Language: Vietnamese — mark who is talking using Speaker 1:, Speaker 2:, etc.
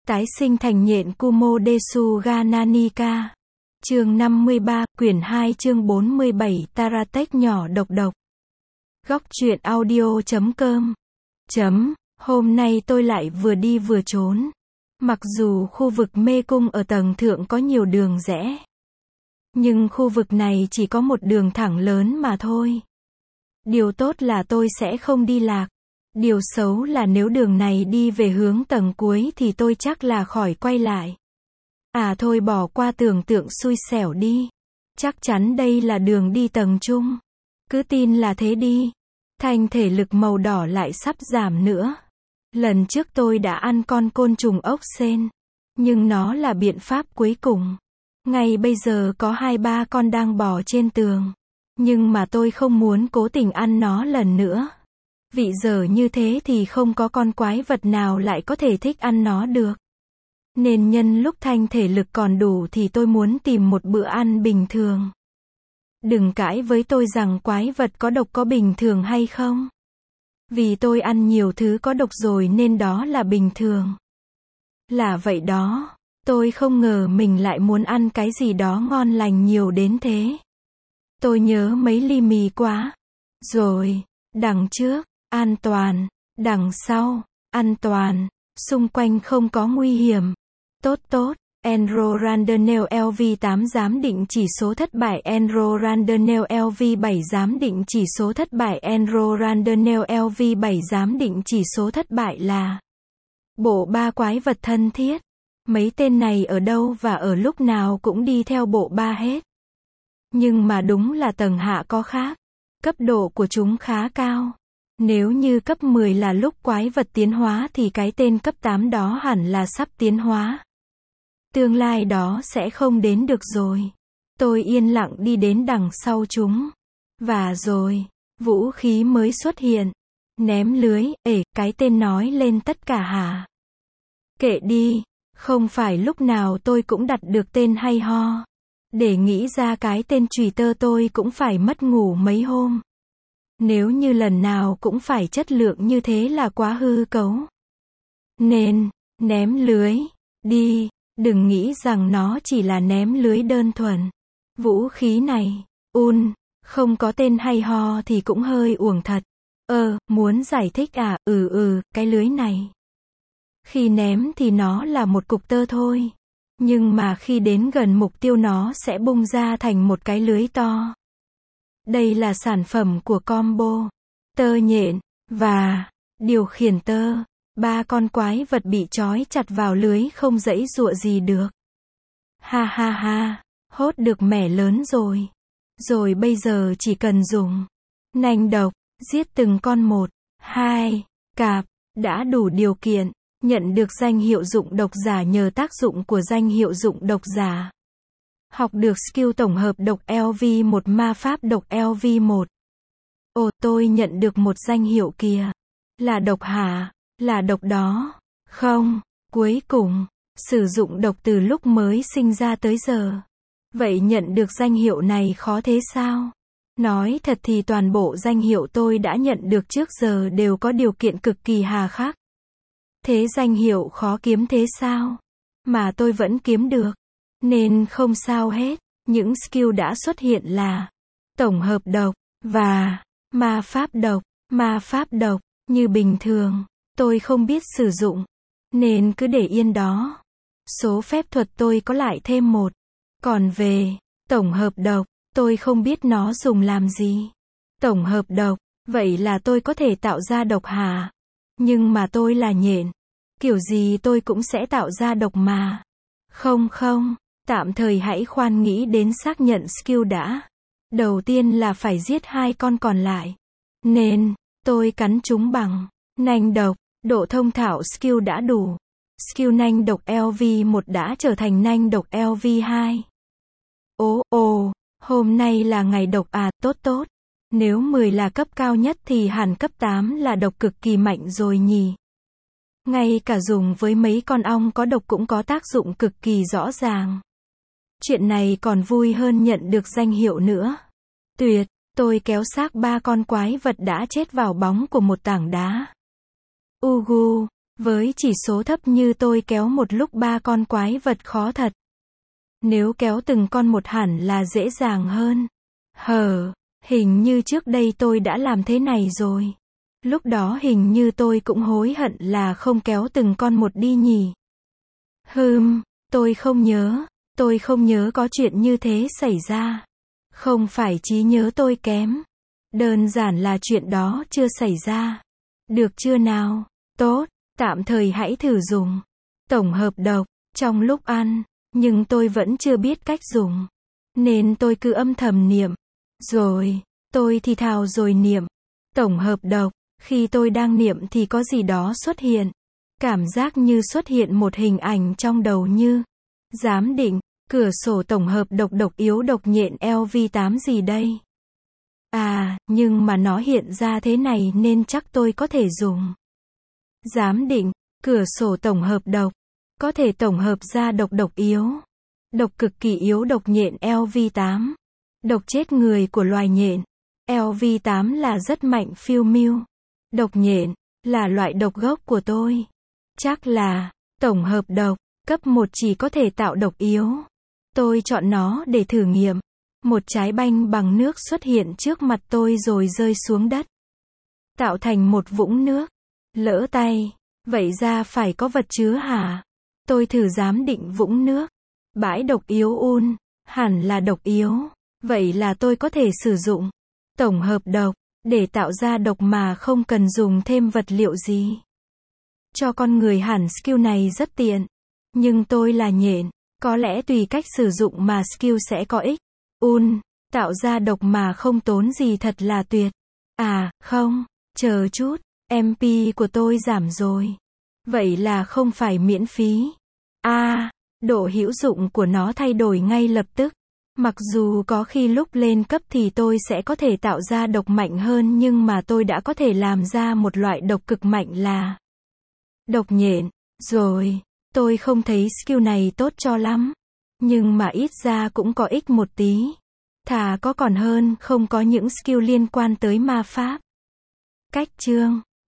Speaker 1: Tái sinh thành nhện Kumo-desu ga Nanika. Chương 53, quyển 2 chương 47 Taratech nhỏ độc độc. Góc truyện audio.com. Hôm nay tôi lại vừa đi vừa trốn. Mặc dù khu vực mê cung ở tầng thượng có nhiều đường rẽ, nhưng khu vực này chỉ có một đường thẳng lớn mà thôi. Điều tốt là tôi sẽ không đi lạc. Điều xấu là nếu đường này đi về hướng tầng cuối thì tôi chắc là khỏi quay lại. À thôi bỏ qua tưởng tượng xui xẻo đi. Chắc chắn đây là đường đi tầng trung. Cứ tin là thế đi. Thanh thể lực màu đỏ lại sắp giảm nữa. Lần trước tôi đã ăn con côn trùng ốc sên. Nhưng nó là biện pháp cuối cùng. Ngay bây giờ có 2-3 con đang bò trên tường. Nhưng mà tôi không muốn cố tình ăn nó lần nữa. Vị giờ như thế thì không có con quái vật nào lại có thể thích ăn nó được. Nên nhân lúc thanh thể lực còn đủ thì tôi muốn tìm một bữa ăn bình thường. Đừng cãi với tôi rằng quái vật có độc có bình thường hay không. Vì tôi ăn nhiều thứ có độc rồi nên đó là bình thường. Là vậy đó. Tôi không ngờ mình lại muốn ăn cái gì đó ngon lành nhiều đến thế. Tôi nhớ mấy ly mì quá. Rồi, đằng trước, an toàn. Đằng sau, an toàn. Xung quanh không có nguy hiểm. Tốt. Enro Randonneur LV8 giám định chỉ số thất bại. Enro Randonneur LV7 giám định chỉ số thất bại. Enro Randonneur LV7 giám định chỉ số thất bại là bộ ba quái vật thân thiết. Mấy tên này ở đâu và ở lúc nào cũng đi theo bộ ba hết. Nhưng mà đúng là tầng hạ có khác. Cấp độ của chúng khá cao. Nếu như cấp 10 là lúc quái vật tiến hóa thì cái tên cấp 8 đó hẳn là sắp tiến hóa. Tương lai đó sẽ không đến được rồi. Tôi yên lặng đi đến đằng sau chúng. Và rồi, vũ khí mới xuất hiện. Ném lưới, cái tên nói lên tất cả hả? Kệ đi, không phải lúc nào tôi cũng đặt được tên hay ho. Để nghĩ ra cái tên chùy tơ tôi cũng phải mất ngủ mấy hôm. Nếu như lần nào cũng phải chất lượng như thế là quá hư cấu. Nên, ném lưới, đi, đừng nghĩ rằng nó chỉ là ném lưới đơn thuần. Vũ khí này, không có tên hay ho thì cũng hơi uổng thật. Muốn giải thích à, cái lưới này. Khi ném thì nó là một cục tơ thôi. Nhưng mà khi đến gần mục tiêu nó sẽ bung ra thành một cái lưới to. Đây là sản phẩm của combo tơ nhện và điều khiển tơ. 3 con quái vật bị trói chặt vào lưới không giãy giụa gì được. Ha, hốt được mẻ lớn rồi. Rồi bây giờ chỉ cần dùng nanh độc, giết từng con 1, 2, cạp, đã đủ điều kiện, nhận được danh hiệu dụng độc giả nhờ tác dụng của danh hiệu dụng độc giả. Học được skill tổng hợp độc LV1 ma pháp độc LV1. Tôi nhận được một danh hiệu kìa. Là độc hả? Là độc đó. Không, cuối cùng, sử dụng độc từ lúc mới sinh ra tới giờ. Vậy nhận được danh hiệu này khó thế sao? Nói thật thì toàn bộ danh hiệu tôi đã nhận được trước giờ đều có điều kiện cực kỳ hà khắc. Thế danh hiệu khó kiếm thế sao? Mà tôi vẫn kiếm được. Nên không sao hết. Những skill đã xuất hiện là tổng hợp độc và ma pháp độc. Ma pháp độc, như bình thường, tôi không biết sử dụng. Nên cứ để yên đó. Số phép thuật tôi có lại thêm 1. Còn về tổng hợp độc, tôi không biết nó dùng làm gì. Tổng hợp độc, vậy là tôi có thể tạo ra độc hả? Nhưng mà tôi là nhện. Kiểu gì tôi cũng sẽ tạo ra độc mà. Không, tạm thời hãy khoan nghĩ đến xác nhận skill đã. Đầu tiên là phải giết 2 con còn lại. Nên, tôi cắn chúng bằng nanh độc, độ thông thạo skill đã đủ. Skill nanh độc LV1 đã trở thành nanh độc LV2. Hôm nay là ngày độc à, tốt. Nếu 10 là cấp cao nhất thì hẳn cấp 8 là độc cực kỳ mạnh rồi nhỉ. Ngay cả dùng với mấy con ong có độc cũng có tác dụng cực kỳ rõ ràng. Chuyện này còn vui hơn nhận được danh hiệu nữa. Tuyệt, tôi kéo xác 3 con quái vật đã chết vào bóng của một tảng đá. Với chỉ số thấp như tôi kéo một lúc 3 con quái vật khó thật. Nếu kéo từng con một hẳn là dễ dàng hơn. Hình như trước đây tôi đã làm thế này rồi. Lúc đó hình như tôi cũng hối hận là không kéo từng con một đi nhỉ. Tôi không nhớ có chuyện như thế xảy ra. Không phải trí nhớ tôi kém. Đơn giản là chuyện đó chưa xảy ra. Được chưa nào? Tốt, tạm thời hãy thử dùng tổng hợp độc trong lúc ăn, nhưng tôi vẫn chưa biết cách dùng. Nên tôi cứ âm thầm niệm. Rồi, tôi thì thào rồi niệm tổng hợp độc. Khi tôi đang niệm thì có gì đó xuất hiện. Cảm giác như xuất hiện một hình ảnh trong đầu như giám định, cửa sổ tổng hợp độc yếu độc nhện LV8 gì đây. Nhưng mà nó hiện ra thế này nên chắc tôi có thể dùng. Giám định, cửa sổ tổng hợp độc. Có thể tổng hợp ra độc yếu. Độc cực kỳ yếu độc nhện LV8. Độc chết người của loài nhện. LV8 là rất mạnh phiêu miêu. Độc nhện là loại độc gốc của tôi. Chắc là tổng hợp độc cấp 1 chỉ có thể tạo độc yếu. Tôi chọn nó để thử nghiệm. Một trái banh bằng nước xuất hiện trước mặt tôi rồi rơi xuống đất. Tạo thành một vũng nước. Lỡ tay. Vậy ra phải có vật chứa hả? Tôi thử giám định vũng nước. Bãi độc yếu hẳn là độc yếu. Vậy là tôi có thể sử dụng tổng hợp độc để tạo ra độc mà không cần dùng thêm vật liệu gì. Cho con người hẳn skill này rất tiện. Nhưng tôi là nhện. Có lẽ tùy cách sử dụng mà skill sẽ có ích. Tạo ra độc mà không tốn gì thật là tuyệt. Không, chờ chút, MP của tôi giảm rồi. Vậy là không phải miễn phí. Độ hữu dụng của nó thay đổi ngay lập tức. Mặc dù có khi lúc lên cấp thì tôi sẽ có thể tạo ra độc mạnh hơn nhưng mà tôi đã có thể làm ra một loại độc cực mạnh là độc nhện. Rồi, tôi không thấy skill này tốt cho lắm. Nhưng mà ít ra cũng có ích một tí. Thà có còn hơn không có những skill liên quan tới ma pháp. Cách chương